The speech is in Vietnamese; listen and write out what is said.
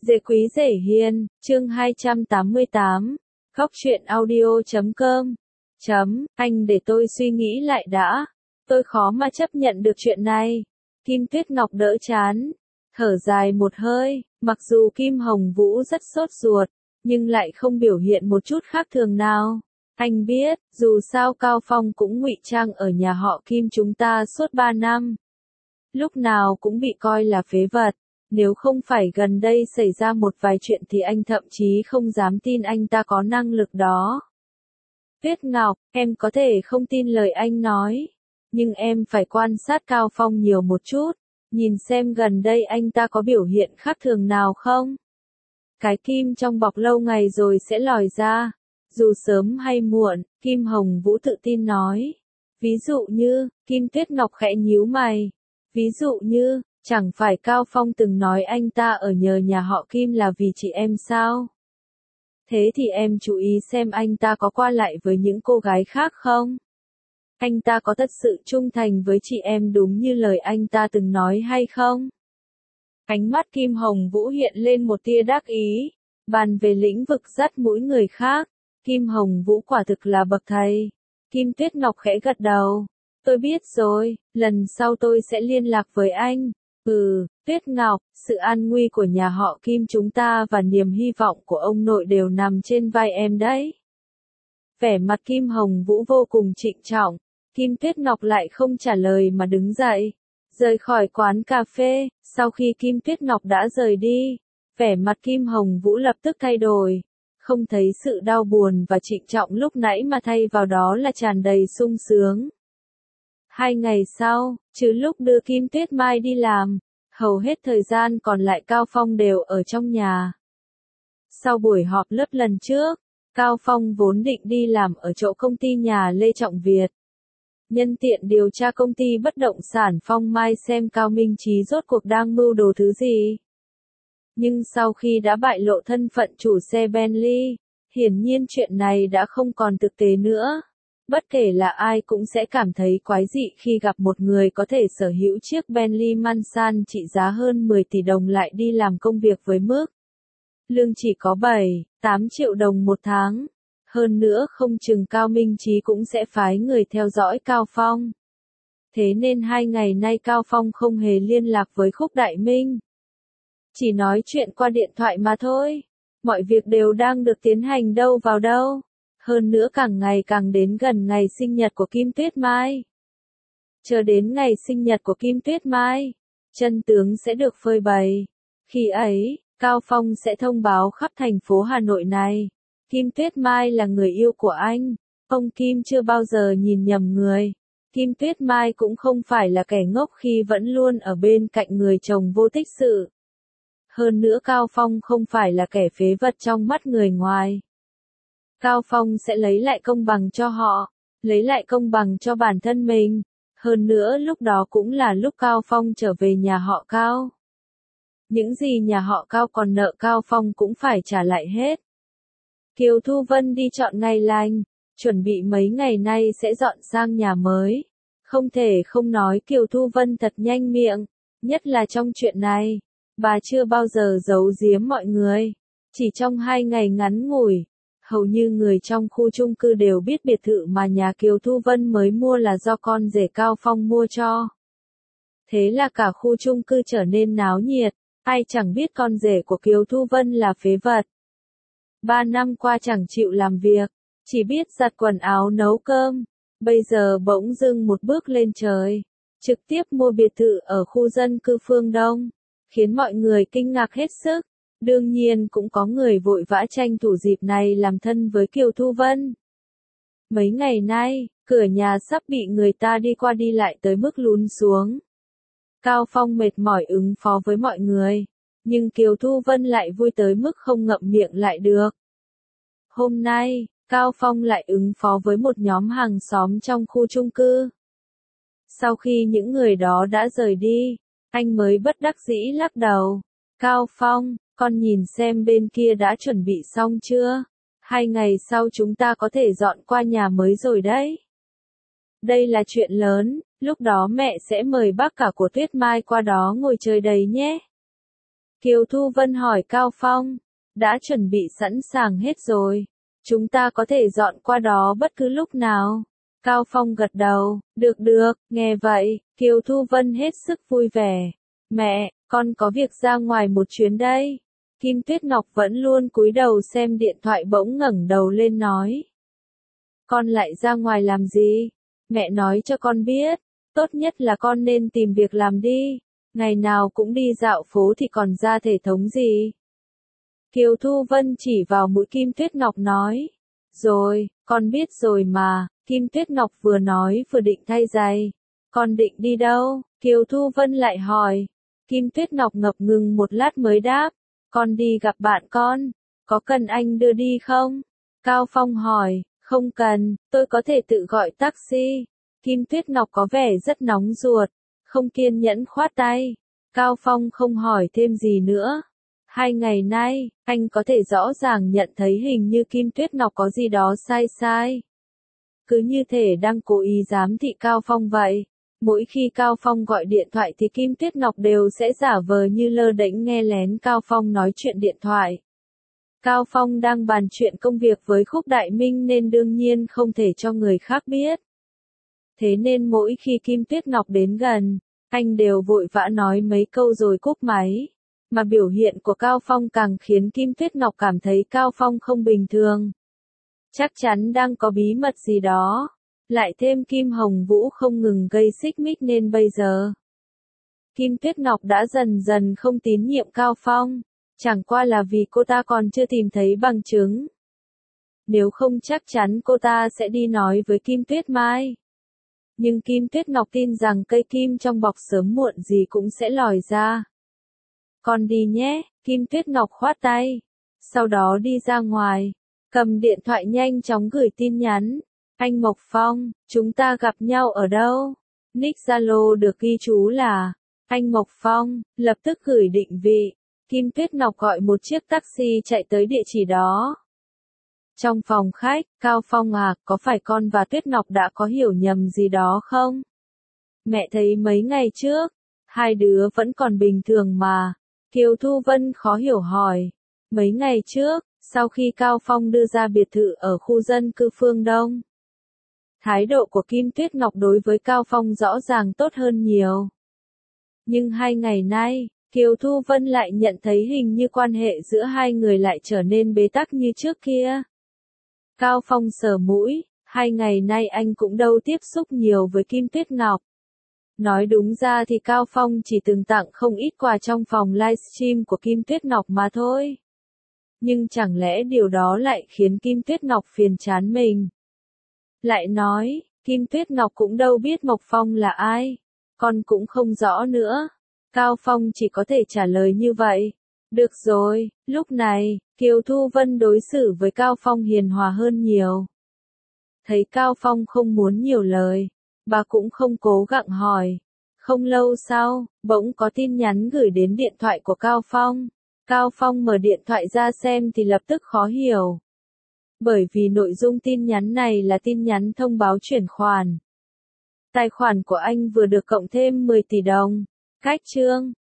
Dễ quý dễ hiền, chương 288, Góc truyện audio.com. Anh để tôi suy nghĩ lại đã. Tôi khó mà chấp nhận được chuyện này. Kim Tuyết Ngọc đỡ chán, thở dài một hơi, mặc dù Kim Hồng Vũ rất sốt ruột, nhưng lại không biểu hiện một chút khác thường nào. Anh biết, dù sao Cao Phong cũng ngụy trang ở nhà họ Kim chúng ta suốt 3 năm. Lúc nào cũng bị coi là phế vật. Nếu không phải gần đây xảy ra một vài chuyện thì anh thậm chí không dám tin anh ta có năng lực đó. Tuyết Ngọc, em có thể không tin lời anh nói. Nhưng em phải quan sát Cao Phong nhiều một chút. Nhìn xem gần đây anh ta có biểu hiện khác thường nào không? Cái kim trong bọc lâu ngày rồi sẽ lòi ra. Dù sớm hay muộn, Kim Hồng Vũ tự tin nói. Ví dụ như, Kim Tuyết Ngọc khẽ nhíu mày. Ví dụ như, chẳng phải Cao Phong từng nói anh ta ở nhờ nhà họ Kim là vì chị em sao? Thế thì em chú ý xem anh ta có qua lại với những cô gái khác không? Anh ta có thật sự trung thành với chị em đúng như lời anh ta từng nói hay không? Ánh mắt Kim Hồng Vũ hiện lên một tia đắc ý. Bàn về lĩnh vực dắt mũi người khác, Kim Hồng Vũ quả thực là bậc thầy. Kim Tuyết Ngọc khẽ gật đầu. Tôi biết rồi, lần sau tôi sẽ liên lạc với anh. Tuyết Ngọc, sự an nguy của nhà họ Kim chúng ta và niềm hy vọng của ông nội đều nằm trên vai em đấy. Vẻ mặt Kim Hồng Vũ vô cùng trịnh trọng, Kim Tuyết Ngọc lại không trả lời mà đứng dậy, rời khỏi quán cà phê. Sau khi Kim Tuyết Ngọc đã rời đi, vẻ mặt Kim Hồng Vũ lập tức thay đổi, không thấy sự đau buồn và trịnh trọng lúc nãy mà thay vào đó là tràn đầy sung sướng. 2 ngày sau, trừ lúc đưa Kim Tuyết Mai đi làm, hầu hết thời gian còn lại Cao Phong đều ở trong nhà. Sau buổi họp lớp lần trước, Cao Phong vốn định đi làm ở chỗ công ty nhà Lê Trọng Việt. Nhân tiện điều tra công ty bất động sản Phong Mai xem Cao Minh Chí rốt cuộc đang mưu đồ thứ gì. Nhưng sau khi đã bại lộ thân phận chủ xe Bentley, hiển nhiên chuyện này đã không còn thực tế nữa. Bất kể là ai cũng sẽ cảm thấy quái dị khi gặp một người có thể sở hữu chiếc Bentley Mansan trị giá hơn 10 tỷ đồng lại đi làm công việc với mức lương chỉ có 7-8 triệu đồng một tháng. Hơn nữa không chừng Cao Minh Chí cũng sẽ phái người theo dõi Cao Phong. Thế nên 2 ngày nay Cao Phong không hề liên lạc với Khúc Đại Minh. Chỉ nói chuyện qua điện thoại mà thôi. Mọi việc đều đang được tiến hành đâu vào đâu. Hơn nữa càng ngày càng đến gần ngày sinh nhật của Kim Tuyết Mai. Chờ đến ngày sinh nhật của Kim Tuyết Mai, chân tướng sẽ được phơi bày. Khi ấy, Cao Phong sẽ thông báo khắp thành phố Hà Nội này. Kim Tuyết Mai là người yêu của anh. Ông Kim chưa bao giờ nhìn nhầm người. Kim Tuyết Mai cũng không phải là kẻ ngốc khi vẫn luôn ở bên cạnh người chồng vô tích sự. Hơn nữa Cao Phong không phải là kẻ phế vật trong mắt người ngoài. Cao Phong sẽ lấy lại công bằng cho họ, lấy lại công bằng cho bản thân mình. Hơn nữa lúc đó cũng là lúc Cao Phong trở về nhà họ Cao. Những gì nhà họ Cao còn nợ Cao Phong cũng phải trả lại hết. Kiều Thu Vân đi chọn ngày lành, chuẩn bị mấy ngày nay sẽ dọn sang nhà mới. Không thể không nói Kiều Thu Vân thật nhanh miệng, nhất là trong chuyện này. Bà chưa bao giờ giấu giếm mọi người. Chỉ trong 2 ngày ngắn ngủi, hầu như người trong khu chung cư đều biết biệt thự mà nhà Kiều Thu Vân mới mua là do con rể Cao Phong mua cho. Thế là cả khu chung cư trở nên náo nhiệt, ai chẳng biết con rể của Kiều Thu Vân là phế vật. 3 năm qua chẳng chịu làm việc, chỉ biết giặt quần áo nấu cơm, bây giờ bỗng dưng một bước lên trời, trực tiếp mua biệt thự ở khu dân cư phương Đông, khiến mọi người kinh ngạc hết sức. Đương nhiên cũng có người vội vã tranh thủ dịp này làm thân với Kiều Thu Vân. Mấy ngày nay, cửa nhà sắp bị người ta đi qua đi lại tới mức lún xuống. Cao Phong mệt mỏi ứng phó với mọi người, nhưng Kiều Thu Vân lại vui tới mức không ngậm miệng lại được. Hôm nay, Cao Phong lại ứng phó với một nhóm hàng xóm trong khu chung cư. Sau khi những người đó đã rời đi, anh mới bất đắc dĩ lắc đầu. Cao Phong, con nhìn xem bên kia đã chuẩn bị xong chưa? 2 ngày sau chúng ta có thể dọn qua nhà mới rồi đấy. Đây là chuyện lớn, lúc đó mẹ sẽ mời bác cả của Tuyết Mai qua đó ngồi chơi đấy nhé. Kiều Thu Vân hỏi Cao Phong. Đã chuẩn bị sẵn sàng hết rồi. Chúng ta có thể dọn qua đó bất cứ lúc nào. Cao Phong gật đầu. Được, nghe vậy, Kiều Thu Vân hết sức vui vẻ. Mẹ, con có việc ra ngoài một chuyến đây. Kim Tuyết Ngọc vẫn luôn cúi đầu xem điện thoại bỗng ngẩng đầu lên nói. Con lại ra ngoài làm gì? Mẹ nói cho con biết. Tốt nhất là con nên tìm việc làm đi. Ngày nào cũng đi dạo phố thì còn ra thể thống gì? Kiều Thu Vân chỉ vào mũi Kim Tuyết Ngọc nói. Rồi, con biết rồi mà. Kim Tuyết Ngọc vừa nói vừa định thay giày. Con định đi đâu? Kiều Thu Vân lại hỏi. Kim Tuyết Ngọc ngập ngừng một lát mới đáp. Con đi gặp bạn con. Có cần anh đưa đi không? Cao Phong hỏi. Không cần, tôi có thể tự gọi taxi. Kim Tuyết Ngọc có vẻ rất nóng ruột. Không kiên nhẫn khoát tay. Cao Phong không hỏi thêm gì nữa. 2 ngày nay, anh có thể rõ ràng nhận thấy hình như Kim Tuyết Ngọc có gì đó sai. Cứ như thể đang cố ý giám thị Cao Phong vậy. Mỗi khi Cao Phong gọi điện thoại thì Kim Tuyết Ngọc đều sẽ giả vờ như lơ đễnh nghe lén Cao Phong nói chuyện điện thoại. Cao Phong đang bàn chuyện công việc với Khúc Đại Minh nên đương nhiên không thể cho người khác biết. Thế nên mỗi khi Kim Tuyết Ngọc đến gần, anh đều vội vã nói mấy câu rồi cúp máy. Mà biểu hiện của Cao Phong càng khiến Kim Tuyết Ngọc cảm thấy Cao Phong không bình thường. Chắc chắn đang có bí mật gì đó. Lại thêm Kim Hồng Vũ không ngừng gây xích mích nên bây giờ Kim Tuyết Ngọc đã dần dần không tín nhiệm Cao Phong. Chẳng qua là vì cô ta còn chưa tìm thấy bằng chứng. Nếu không chắc chắn cô ta sẽ đi nói với Kim Tuyết Mai. Nhưng Kim Tuyết Ngọc tin rằng cây kim trong bọc sớm muộn gì cũng sẽ lòi ra. Con đi nhé, Kim Tuyết Ngọc khoát tay. Sau đó đi ra ngoài, cầm điện thoại nhanh chóng gửi tin nhắn. Anh Mộc Phong, chúng ta gặp nhau ở đâu? Nick Zalo được ghi chú là anh Mộc Phong, lập tức gửi định vị. Kim Tuyết Ngọc gọi một chiếc taxi chạy tới địa chỉ đó. Trong phòng khách, Cao Phong à, có phải con và Tuyết Ngọc đã có hiểu nhầm gì đó không? Mẹ thấy mấy ngày trước, hai đứa vẫn còn bình thường mà. Kiều Thu Vân khó hiểu hỏi. Mấy ngày trước, sau khi Cao Phong đưa ra biệt thự ở khu dân cư Phương Đông, thái độ của Kim Tuyết Ngọc đối với Cao Phong rõ ràng tốt hơn nhiều. Nhưng 2 ngày nay, Kiều Thu Vân lại nhận thấy hình như quan hệ giữa hai người lại trở nên bế tắc như trước kia. Cao Phong sờ mũi, 2 ngày nay anh cũng đâu tiếp xúc nhiều với Kim Tuyết Ngọc. Nói đúng ra thì Cao Phong chỉ từng tặng không ít quà trong phòng livestream của Kim Tuyết Ngọc mà thôi. Nhưng chẳng lẽ điều đó lại khiến Kim Tuyết Ngọc phiền chán mình? Lại nói, Kim Tuyết Ngọc cũng đâu biết Mộc Phong là ai. Con cũng không rõ nữa. Cao Phong chỉ có thể trả lời như vậy. Được rồi, lúc này, Kiều Thu Vân đối xử với Cao Phong hiền hòa hơn nhiều. Thấy Cao Phong không muốn nhiều lời, bà cũng không cố gắng hỏi. Không lâu sau, bỗng có tin nhắn gửi đến điện thoại của Cao Phong. Cao Phong mở điện thoại ra xem thì lập tức khó hiểu. Bởi vì nội dung tin nhắn này là tin nhắn thông báo chuyển khoản. Tài khoản của anh vừa được cộng thêm 10 tỷ đồng. Cách chương